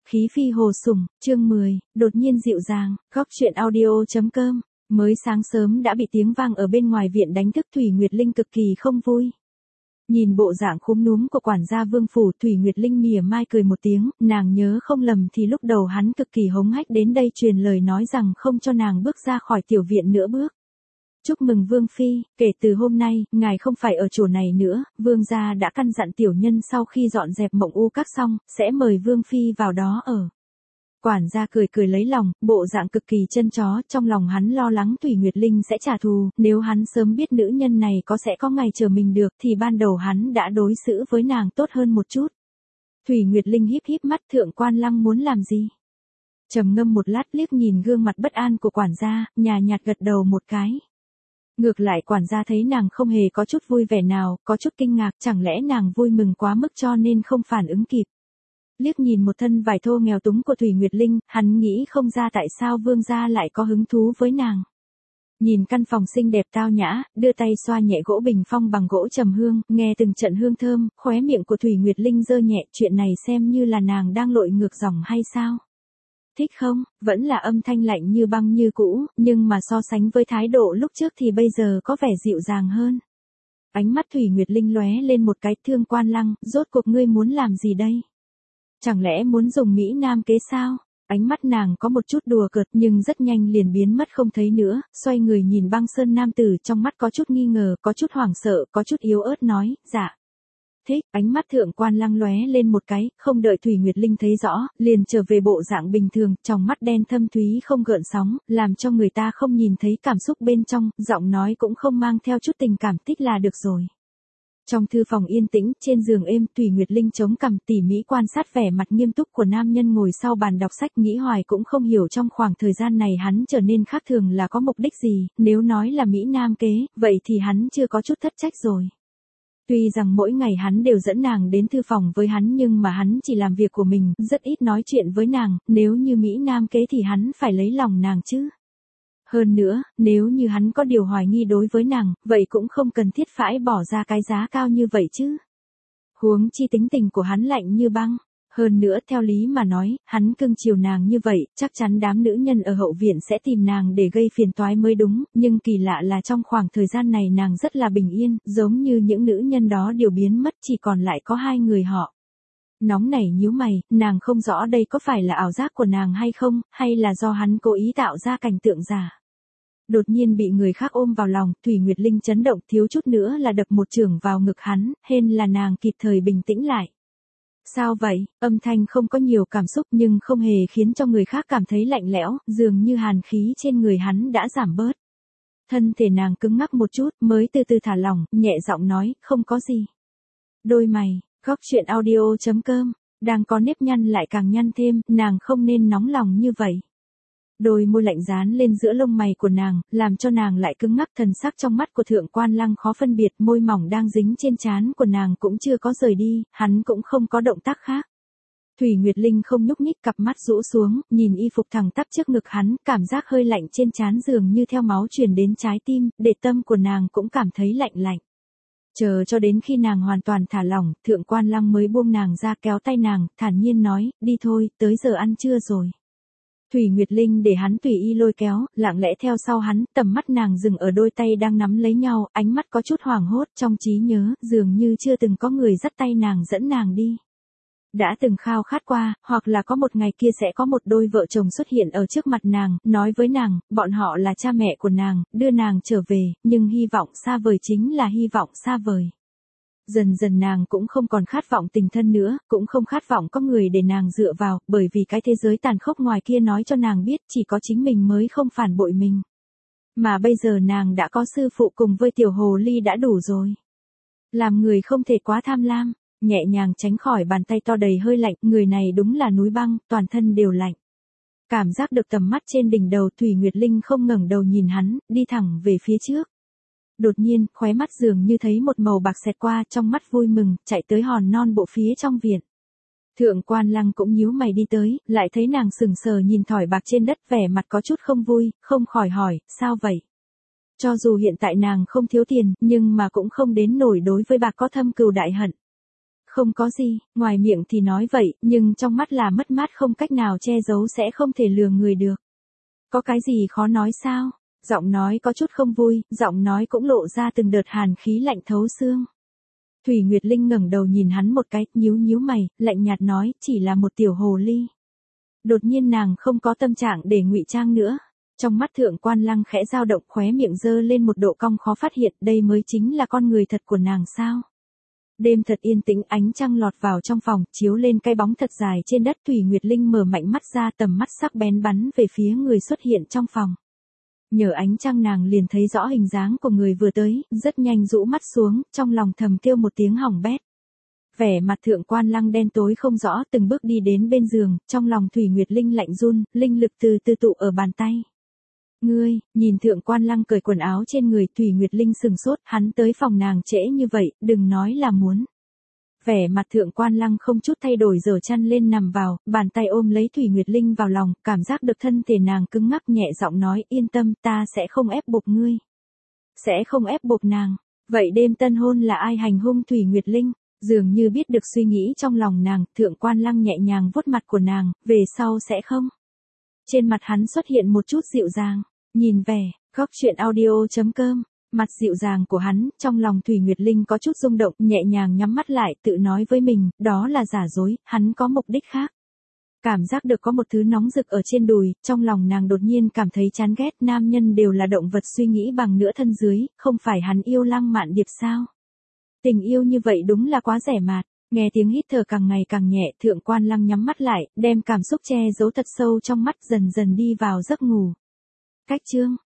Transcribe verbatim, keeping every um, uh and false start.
Khí phi hồ sủng, chương mười, đột nhiên dịu dàng, góc truyện audio.com. Mới sáng sớm đã bị tiếng vang ở bên ngoài viện đánh thức Thủy Nguyệt Linh cực kỳ không vui. Nhìn bộ dạng khúm núm của quản gia Vương phủ, Thủy Nguyệt Linh mỉa mai cười một tiếng, nàng nhớ không lầm thì lúc đầu hắn cực kỳ hống hách đến đây truyền lời nói rằng không cho nàng bước ra khỏi tiểu viện nữa bước. Chúc mừng Vương Phi, kể từ hôm nay, ngài không phải ở chỗ này nữa, Vương gia đã căn dặn tiểu nhân sau khi dọn dẹp Mộng U Các xong, sẽ mời Vương Phi vào đó ở. Quản gia cười cười lấy lòng, bộ dạng cực kỳ chân chó, trong lòng hắn lo lắng Thủy Nguyệt Linh sẽ trả thù, nếu hắn sớm biết nữ nhân này có sẽ có ngày chờ mình được thì ban đầu hắn đã đối xử với nàng tốt hơn một chút. Thủy Nguyệt Linh híp híp mắt, Thượng Quan Lăng muốn làm gì? Trầm ngâm một lát liếc nhìn gương mặt bất an của quản gia, nhàn nhạt gật đầu một cái. Ngược lại quản gia thấy nàng không hề có chút vui vẻ nào, có chút kinh ngạc, chẳng lẽ nàng vui mừng quá mức cho nên không phản ứng kịp. Liếc nhìn một thân vải thô nghèo túng của Thủy Nguyệt Linh, hắn nghĩ không ra tại sao Vương gia lại có hứng thú với nàng. Nhìn căn phòng xinh đẹp tao nhã, đưa tay xoa nhẹ gỗ bình phong bằng gỗ trầm hương, nghe từng trận hương thơm, khóe miệng của Thủy Nguyệt Linh giơ nhẹ, chuyện này xem như là nàng đang lội ngược dòng hay sao? Thích không? Vẫn là âm thanh lạnh như băng như cũ, nhưng mà so sánh với thái độ lúc trước thì bây giờ có vẻ dịu dàng hơn. Ánh mắt Thủy Nguyệt Linh lóe lên một cái, Thương Quan Lăng, rốt cuộc ngươi muốn làm gì đây? Chẳng lẽ muốn dùng Mỹ Nam kế sao? Ánh mắt nàng có một chút đùa cợt nhưng rất nhanh liền biến mất không thấy nữa, xoay người nhìn Băng Sơn nam tử, trong mắt có chút nghi ngờ, có chút hoảng sợ, có chút yếu ớt nói, dạ. Thích, ánh mắt Thượng Quan Lăng lóe lên một cái, không đợi Thủy Nguyệt Linh thấy rõ, liền trở về bộ dạng bình thường, trong mắt đen thâm thúy không gợn sóng, làm cho người ta không nhìn thấy cảm xúc bên trong, giọng nói cũng không mang theo chút tình cảm, thích là được rồi. Trong thư phòng yên tĩnh, trên giường êm, Thủy Nguyệt Linh chống cằm tỉ mỉ quan sát vẻ mặt nghiêm túc của nam nhân ngồi sau bàn đọc sách, nghĩ hoài cũng không hiểu trong khoảng thời gian này hắn trở nên khác thường là có mục đích gì, nếu nói là Mỹ Nam kế, vậy thì hắn chưa có chút thất trách rồi. Tuy rằng mỗi ngày hắn đều dẫn nàng đến thư phòng với hắn nhưng mà hắn chỉ làm việc của mình, rất ít nói chuyện với nàng, nếu như Mỹ Nam kế thì hắn phải lấy lòng nàng chứ. Hơn nữa, nếu như hắn có điều hoài nghi đối với nàng, vậy cũng không cần thiết phải bỏ ra cái giá cao như vậy chứ. Huống chi tính tình của hắn lạnh như băng. Hơn nữa theo lý mà nói, hắn cưng chiều nàng như vậy, chắc chắn đám nữ nhân ở hậu viện sẽ tìm nàng để gây phiền toái mới đúng, nhưng kỳ lạ là trong khoảng thời gian này nàng rất là bình yên, giống như những nữ nhân đó đều biến mất, chỉ còn lại có hai người họ. Nóng nảy nhíu mày, nàng không rõ đây có phải là ảo giác của nàng hay không, hay là do hắn cố ý tạo ra cảnh tượng giả. Đột nhiên bị người khác ôm vào lòng, Thủy Nguyệt Linh chấn động, thiếu chút nữa là đập một chưởng vào ngực hắn, hên là nàng kịp thời bình tĩnh lại. Sao vậy? Âm thanh không có nhiều cảm xúc nhưng không hề khiến cho người khác cảm thấy lạnh lẽo, dường như hàn khí trên người hắn đã giảm bớt. Thân thể nàng cứng ngắc một chút, mới từ từ thả lỏng, nhẹ giọng nói, không có gì. Đôi mày, góc truyện audio.com, đang có nếp nhăn lại càng nhăn thêm, nàng không nên nóng lòng như vậy. Đôi môi lạnh dán lên giữa lông mày của nàng, làm cho nàng lại cứng ngắc, thần sắc trong mắt của Thượng Quan Lăng khó phân biệt, môi mỏng đang dính trên trán của nàng cũng chưa có rời đi, hắn cũng không có động tác khác. Thủy Nguyệt Linh không nhúc nhích, cặp mắt rũ xuống, nhìn y phục thẳng tắp trước ngực hắn, cảm giác hơi lạnh trên trán dường như theo máu truyền đến trái tim, để tâm của nàng cũng cảm thấy lạnh lạnh. Chờ cho đến khi nàng hoàn toàn thả lỏng, Thượng Quan Lăng mới buông nàng ra, kéo tay nàng, thản nhiên nói, đi thôi, tới giờ ăn trưa rồi. Thủy Nguyệt Linh để hắn tùy y lôi kéo, lặng lẽ theo sau hắn, tầm mắt nàng dừng ở đôi tay đang nắm lấy nhau, ánh mắt có chút hoảng hốt, trong trí nhớ, dường như chưa từng có người dắt tay nàng dẫn nàng đi. Đã từng khao khát qua, hoặc là có một ngày kia sẽ có một đôi vợ chồng xuất hiện ở trước mặt nàng, nói với nàng, bọn họ là cha mẹ của nàng, đưa nàng trở về, nhưng hy vọng xa vời chính là hy vọng xa vời. Dần dần nàng cũng không còn khát vọng tình thân nữa, cũng không khát vọng có người để nàng dựa vào, bởi vì cái thế giới tàn khốc ngoài kia nói cho nàng biết chỉ có chính mình mới không phản bội mình. Mà bây giờ nàng đã có sư phụ cùng với tiểu hồ ly đã đủ rồi. Làm người không thể quá tham lam, nhẹ nhàng tránh khỏi bàn tay to đầy hơi lạnh, người này đúng là núi băng, toàn thân đều lạnh. Cảm giác được tầm mắt trên đỉnh đầu, Thủy Nguyệt Linh không ngẩng đầu nhìn hắn, đi thẳng về phía trước. Đột nhiên, khóe mắt dường như thấy một màu bạc xẹt qua, trong mắt vui mừng, chạy tới hòn non bộ phía trong viện. Thượng Quan Lăng cũng nhíu mày đi tới, lại thấy nàng sừng sờ nhìn thỏi bạc trên đất, vẻ mặt có chút không vui, không khỏi hỏi, sao vậy? Cho dù hiện tại nàng không thiếu tiền, nhưng mà cũng không đến nổi đối với bạc có thâm cừu đại hận. Không có gì, ngoài miệng thì nói vậy, nhưng trong mắt là mất mát không cách nào che giấu sẽ không thể lừa người được. Có cái gì khó nói sao? Giọng nói có chút không vui, giọng nói cũng lộ ra từng đợt hàn khí lạnh thấu xương. Thủy Nguyệt Linh ngẩng đầu nhìn hắn một cái, nhíu nhíu mày, lạnh nhạt nói, chỉ là một tiểu hồ ly. Đột nhiên nàng không có tâm trạng để ngụy trang nữa. Trong mắt Thượng Quan Lăng khẽ dao động, khóe miệng giơ lên một độ cong khó phát hiện, đây mới chính là con người thật của nàng sao? Đêm thật yên tĩnh, ánh trăng lọt vào trong phòng, chiếu lên cái bóng thật dài trên đất. Thủy Nguyệt Linh mở mạnh mắt ra, tầm mắt sắc bén bắn về phía người xuất hiện trong phòng. Nhờ ánh trăng nàng liền thấy rõ hình dáng của người vừa tới, rất nhanh rũ mắt xuống, trong lòng thầm kêu một tiếng hỏng bét. Vẻ mặt Thượng Quan Lăng đen tối không rõ, từng bước đi đến bên giường, trong lòng Thủy Nguyệt Linh lạnh run, linh lực từ từ tụ ở bàn tay. Ngươi, nhìn Thượng Quan Lăng cởi quần áo trên người, Thủy Nguyệt Linh sừng sốt, hắn tới phòng nàng trễ như vậy, đừng nói là muốn. Vẻ mặt Thượng Quan Lăng không chút thay đổi, giở chăn lên nằm vào, bàn tay ôm lấy Thủy Nguyệt Linh vào lòng, cảm giác được thân thể nàng cứng ngắc, nhẹ giọng nói, yên tâm, ta sẽ không ép buộc ngươi. Sẽ không ép buộc nàng. Vậy đêm tân hôn là ai hành hung Thủy Nguyệt Linh? Dường như biết được suy nghĩ trong lòng nàng, Thượng Quan Lăng nhẹ nhàng vuốt mặt của nàng, về sau sẽ không. Trên mặt hắn xuất hiện một chút dịu dàng, nhìn vẻ, góc truyện audio chấm com. Mặt dịu dàng của hắn, trong lòng Thủy Nguyệt Linh có chút rung động, nhẹ nhàng nhắm mắt lại, tự nói với mình, đó là giả dối, hắn có mục đích khác. Cảm giác được có một thứ nóng rực ở trên đùi, trong lòng nàng đột nhiên cảm thấy chán ghét, nam nhân đều là động vật suy nghĩ bằng nửa thân dưới, không phải hắn yêu Lăng Mạn Điệp sao? Tình yêu như vậy đúng là quá rẻ mạt. Nghe tiếng hít thở càng ngày càng nhẹ, Thượng Quan Lăng nhắm mắt lại, đem cảm xúc che giấu thật sâu trong mắt, dần dần đi vào giấc ngủ. Cách chương